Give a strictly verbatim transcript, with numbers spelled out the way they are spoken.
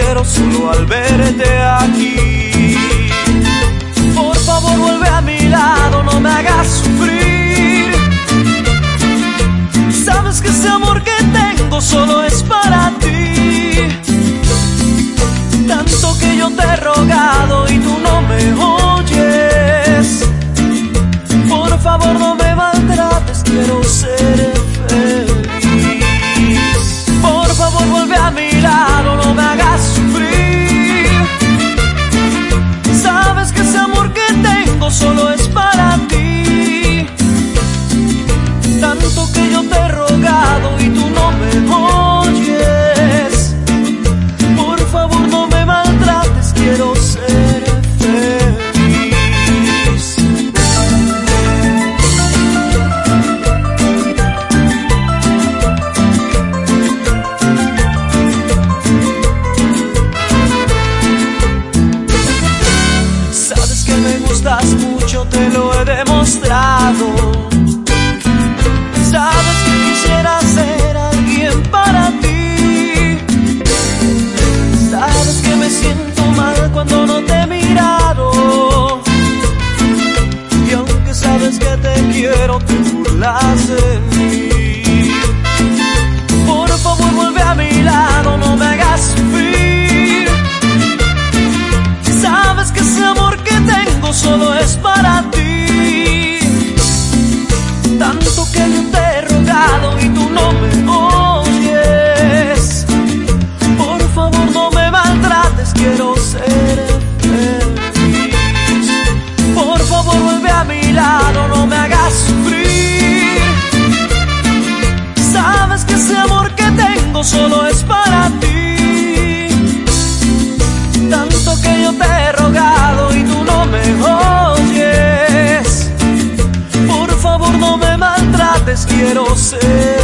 quiero solo al verte aquí. Por favor vuelve a mi lado, no me hagas sufrir. Sabes que ese amor que tengo solo es para ti. Tanto que yo te he rogado y tú no me oyes. Por favor no me maltrates, quiero ser feliz. Por favor vuelve a mi lado, no me hagas sufrir. Sabes que ese amor que tengo solo es para ti. Tanto que yo te he rogado y tú no me oyes. Por favor no me maltrates, quiero ser feliz. Sabes que me gustas mucho, te lo he demostrado. Sabes que quisiera ser alguien para ti. Sabes que me siento mal cuando no te he mirado. Y aunque sabes que te quiero, te burlas de mí. Por favor vuelve a mi lado, no me hagas sufrir. Sabes que ese amor que tengo solo es para ti. Tanto que yo te he rogado y tú no me oyes. Por favor no me maltrates, quiero ser feliz. Por favor vuelve a mi lado, no me hagas sufrir. Sabes que ese amor que tengo solo es para ti. Tanto que yo te he rogado y tú no me oyes. Por favor no me maltrates, quiero ser